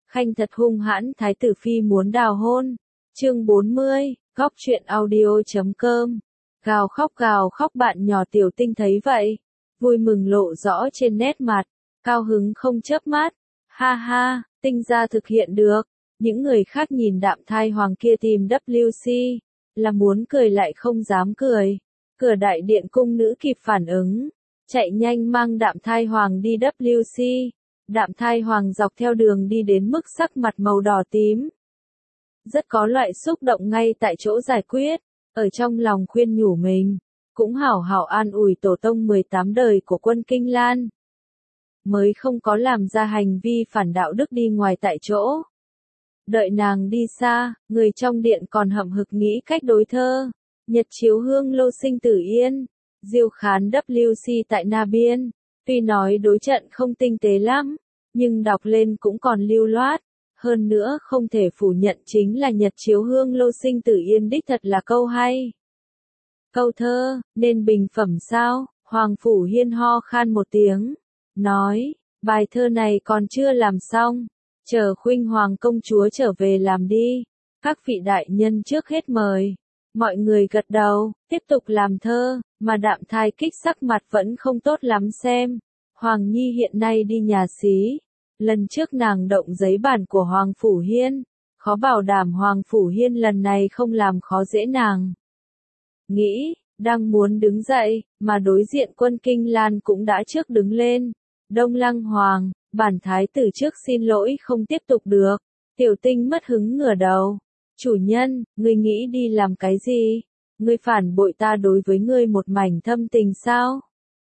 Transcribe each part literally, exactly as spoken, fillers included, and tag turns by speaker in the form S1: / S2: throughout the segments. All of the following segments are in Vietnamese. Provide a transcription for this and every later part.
S1: Khanh thật hung hãn, thái tử phi muốn đào hôn. Chương bốn mươi, góc truyện audio chấm com. Gào khóc gào khóc, bạn nhỏ Tiểu Tinh thấy vậy, vui mừng lộ rõ trên nét mặt, cao hứng không chớp mắt. Ha ha, Tinh gia thực hiện được. Những người khác nhìn đạm thai hoàng kia tìm W C, là muốn cười lại không dám cười. Cửa đại điện cung nữ kịp phản ứng, chạy nhanh mang đạm thai hoàng đi W C. Đạm thai hoàng dọc theo đường đi đến mức sắc mặt màu đỏ tím. Rất có loại xúc động ngay tại chỗ giải quyết, ở trong lòng khuyên nhủ mình, cũng hảo hảo an ủi tổ tông mười tám đời của quân Kinh Lan. Mới không có làm ra hành vi phản đạo đức đi ngoài tại chỗ. Đợi nàng đi xa, người trong điện còn hậm hực nghĩ cách đối thơ. Nhật chiếu hương lô sinh tử yên, diêu khán W C tại Na Biên. Tuy nói đối trận không tinh tế lắm, nhưng đọc lên cũng còn lưu loát. Hơn nữa không thể phủ nhận chính là Nhật chiếu hương lô sinh tử yên đích thật là câu hay. Câu thơ, nên bình phẩm sao? Hoàng Phủ Hiên ho khan một tiếng, nói, bài thơ này còn chưa làm xong, chờ khuynh hoàng công chúa trở về làm đi. Các vị đại nhân trước hết mời. Mọi người gật đầu, tiếp tục làm thơ, mà đạm thai kích sắc mặt vẫn không tốt lắm xem. Hoàng Nhi hiện nay đi nhà xí. Lần trước nàng động giấy bản của Hoàng Phủ Hiên, khó bảo đảm Hoàng Phủ Hiên lần này không làm khó dễ nàng. Nghĩ, đang muốn đứng dậy, mà đối diện quân Kinh Lan cũng đã trước đứng lên. Đông Lăng Hoàng, bản thái tử trước xin lỗi không tiếp tục được. Tiểu Tinh mất hứng ngửa đầu. Chủ nhân, ngươi nghĩ đi làm cái gì? Ngươi phản bội ta đối với ngươi một mảnh thâm tình sao?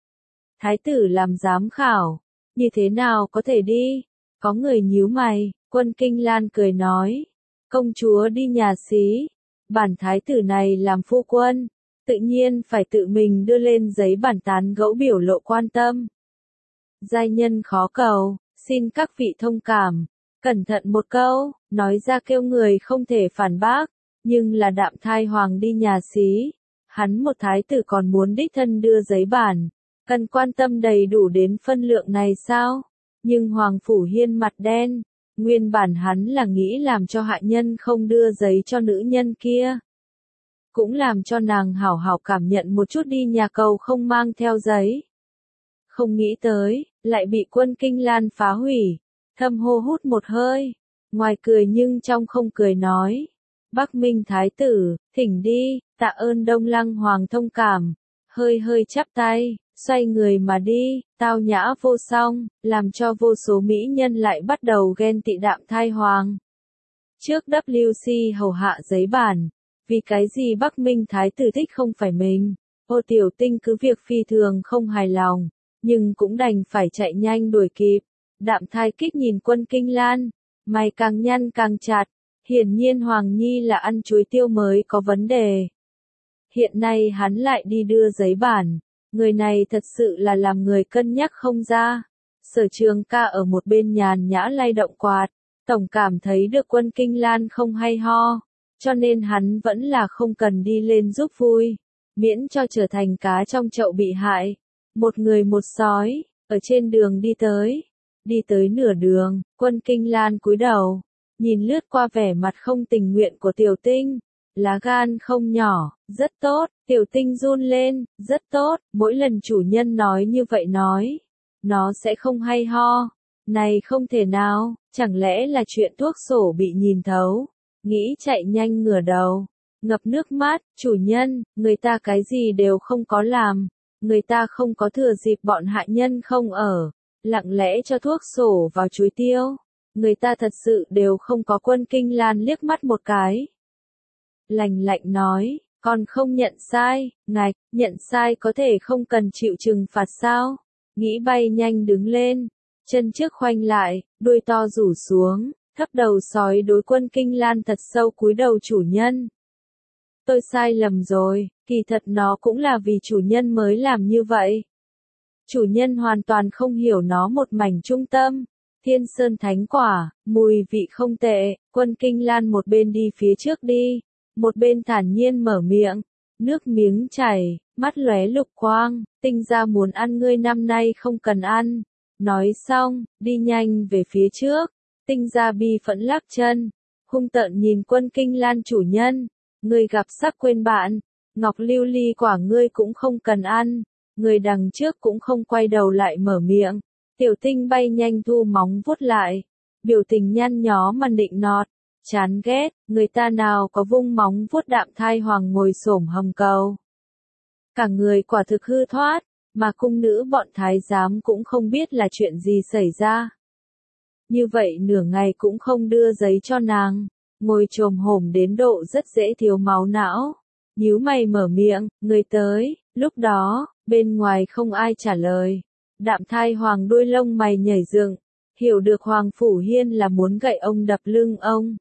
S1: Thái tử làm giám khảo, như thế nào có thể đi? Có người nhíu mày, quân Kinh Lan cười nói. Công chúa đi nhà xí, bản thái tử này làm phu quân, tự nhiên phải tự mình đưa lên giấy bản tán gẫu biểu lộ quan tâm. Giai nhân khó cầu, xin các vị thông cảm. Cẩn thận một câu, nói ra kêu người không thể phản bác, nhưng là đạm thai hoàng đi nhà xí. Hắn một thái tử còn muốn đích thân đưa giấy bản, cần quan tâm đầy đủ đến phân lượng này sao? Nhưng Hoàng Phủ Hiên mặt đen, nguyên bản hắn là nghĩ làm cho hạ nhân không đưa giấy cho nữ nhân kia. Cũng làm cho nàng hảo hảo cảm nhận một chút đi nhà cầu không mang theo giấy. Không nghĩ tới, lại bị quân Kinh Lan phá hủy. Thâm hô hút một hơi, ngoài cười nhưng trong không cười nói. Bắc Minh Thái tử, thỉnh đi, tạ ơn Đông Lăng Hoàng thông cảm. Hơi hơi chắp tay, xoay người mà đi, tao nhã vô song, làm cho vô số mỹ nhân lại bắt đầu ghen tị đạm thai hoàng. Trước W C hầu hạ giấy bản, vì cái gì Bắc Minh Thái tử thích không phải mình. Ô Tiểu Tinh cứ việc phi thường không hài lòng, nhưng cũng đành phải chạy nhanh đuổi kịp. Đạm thai kích nhìn quân Kinh Lan, mày càng nhăn càng chặt, hiển nhiên Hoàng Nhi là ăn chuối tiêu mới có vấn đề. Hiện nay hắn lại đi đưa giấy bản, người này thật sự là làm người cân nhắc không ra. Sở Trường ca ở một bên nhàn nhã lay động quạt, tổng cảm thấy được quân Kinh Lan không hay ho, cho nên hắn vẫn là không cần đi lên giúp vui, miễn cho trở thành cá trong chậu bị hại. Một người một sói, ở trên đường đi tới. Đi tới nửa đường, quân Kinh Lan cúi đầu, nhìn lướt qua vẻ mặt không tình nguyện của Tiểu Tinh. Lá gan không nhỏ, rất tốt. Tiểu Tinh run lên, rất tốt. Mỗi lần chủ nhân nói như vậy nói, nó sẽ không hay ho. Này không thể nào, chẳng lẽ là chuyện thuốc sổ bị nhìn thấu. Nghĩ chạy nhanh ngửa đầu, ngập nước mắt. Chủ nhân, người ta cái gì đều không có làm. Người ta không có thừa dịp bọn hạ nhân không ở, lặng lẽ cho thuốc sổ vào chuối tiêu. Người ta thật sự đều không có. Quân Kinh Lan liếc mắt một cái, lạnh lạnh nói, còn không nhận sai. Ngạch, nhận sai có thể không cần chịu trừng phạt sao? Nghĩ bay nhanh đứng lên, chân trước khoanh lại, đuôi to rủ xuống, thấp đầu sói đối quân Kinh Lan thật sâu cúi đầu. Chủ nhân, tôi sai lầm rồi, kỳ thật nó cũng là vì chủ nhân mới làm như vậy. Chủ nhân hoàn toàn không hiểu nó một mảnh trung tâm. Thiên sơn thánh quả, mùi vị không tệ. Quân Kinh Lan một bên đi phía trước đi, một bên thản nhiên mở miệng, nước miếng chảy, mắt lóe lục quang. Tinh gia muốn ăn ngươi năm nay không cần ăn. Nói xong, đi nhanh về phía trước, Tinh Gia bi phẫn lắc chân, hung tợn nhìn Quân Kinh Lan chủ nhân, người gặp sắc quên bạn, ngọc lưu ly quả ngươi cũng không cần ăn, người đằng trước cũng không quay đầu lại mở miệng. Tiểu Tinh bay nhanh thu móng vuốt lại, biểu tình nhăn nhó mà nịnh nọt, chán ghét, người ta nào có vung móng vuốt Đạm Thai Hoàng ngồi xổm hầm cầu. Cả người quả thực hư thoát, mà cung nữ bọn thái giám cũng không biết là chuyện gì xảy ra. Như vậy nửa ngày cũng không đưa giấy cho nàng, ngồi chồm hổm đến độ rất dễ thiếu máu não. Nhíu mày mở miệng, người tới, lúc đó, bên ngoài không ai trả lời. Đạm Thai Hoàng đuôi lông mày nhảy dựng, hiểu được Hoàng Phủ Hiên là muốn gậy ông đập lưng ông.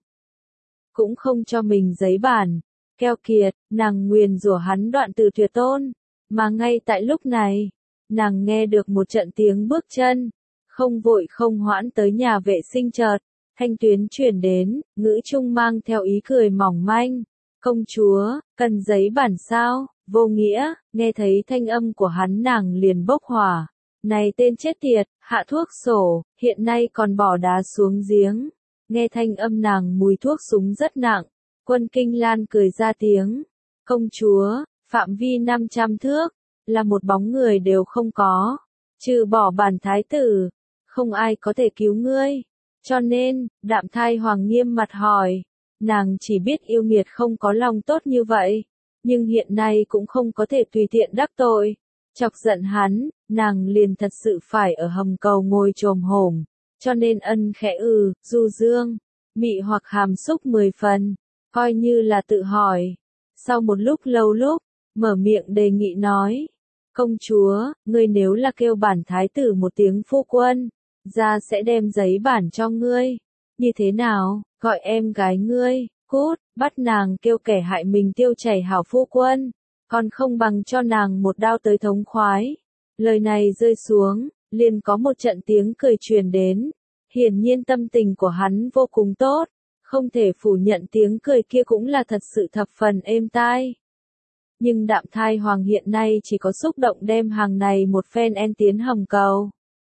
S1: Cũng không cho mình giấy bản, keo kiệt, nàng nguyền rủa hắn đoạn từ tuyệt tôn. Mà ngay tại lúc này, nàng nghe được một trận tiếng bước chân, không vội không hoãn tới nhà vệ sinh chợt, thanh tuyến truyền đến, ngữ trung mang theo ý cười mỏng manh. Công chúa, cần giấy bản sao, vô nghĩa, nghe thấy thanh âm của hắn nàng liền bốc hỏa. Này tên chết tiệt, hạ thuốc sổ, hiện nay còn bỏ đá xuống giếng. Nghe thanh âm nàng mùi thuốc súng rất nặng, Quân Kinh Lan cười ra tiếng. Công chúa, phạm vi năm trăm thước, là một bóng người đều không có, trừ bỏ bản thái tử, không ai có thể cứu ngươi. Cho nên, Đạm Thai Hoàng nghiêm mặt hỏi, nàng chỉ biết yêu nghiệt không có lòng tốt như vậy, nhưng hiện nay cũng không có thể tùy tiện đắc tội. Chọc giận hắn, nàng liền thật sự phải ở hầm cầu ngồi chồm hổm, cho nên ân khẽ ừ, du dương, mị hoặc hàm xúc mười phần, coi như là tự hỏi. Sau một lúc lâu lúc, mở miệng đề nghị nói, công chúa, ngươi nếu là kêu bản thái tử một tiếng phu quân, ra sẽ đem giấy bản cho ngươi. Như thế nào, gọi em gái ngươi, cút, bắt nàng kêu kẻ hại mình tiêu chảy hảo phu quân, còn không bằng cho nàng một đao tới thống khoái. Lời này rơi xuống, liền có một trận tiếng cười truyền đến, hiển nhiên tâm tình của hắn vô cùng tốt, không thể phủ nhận tiếng cười kia cũng là thật sự thập phần êm tai. Nhưng Đạm Thai Hoàng hiện nay chỉ có xúc động đem hàng này một phen en tiến hầm cầu.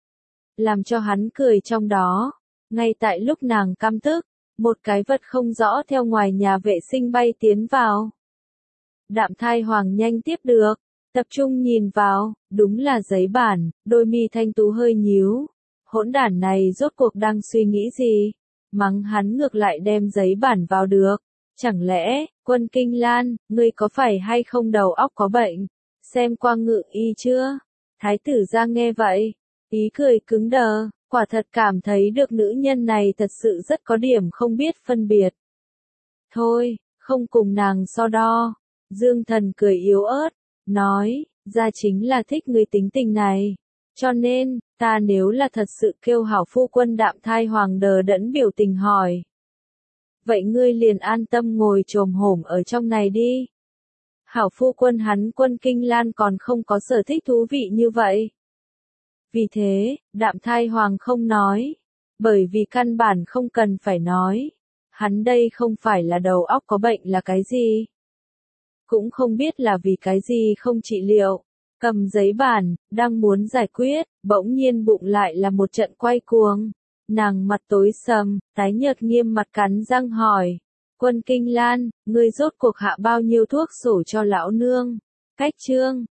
S1: Làm cho hắn cười trong đó, ngay tại lúc nàng căm tức, một cái vật không rõ theo ngoài nhà vệ sinh bay tiến vào. Đạm Thai Hoàng nhanh tiếp được, tập trung nhìn vào, đúng là giấy bản, đôi mi thanh tú hơi nhíu. Hỗn đản này rốt cuộc đang suy nghĩ gì? Mắng hắn ngược lại đem giấy bản vào được. Chẳng lẽ, Quân Kinh Lan, ngươi có phải hay không đầu óc có bệnh? Xem qua ngự y chưa? Thái tử ra nghe vậy, ý cười cứng đờ, quả thật cảm thấy được nữ nhân này thật sự rất có điểm không biết phân biệt. Thôi, không cùng nàng so đo. Dương Thần cười yếu ớt, nói, ra chính là thích người tính tình này. Cho nên, ta nếu là thật sự kêu hảo phu quân. Đạm Thai Hoàng đờ đẫn biểu tình hỏi. Vậy ngươi liền an tâm ngồi chồm hổm ở trong này đi. Hảo phu quân hắn Quân Kinh Lan còn không có sở thích thú vị như vậy. Vì thế, Đạm Thai Hoàng không nói. Bởi vì căn bản không cần phải nói. Hắn đây không phải là đầu óc có bệnh là cái gì. Cũng không biết là vì cái gì không trị liệu. Cầm giấy bản, đang muốn giải quyết, bỗng nhiên bụng lại là một trận quay cuồng. Nàng mặt tối sầm, tái nhợt nghiêm mặt cắn răng hỏi. Quân Kinh Lan, ngươi rốt cuộc hạ bao nhiêu thuốc sổ cho lão nương? Cách chương.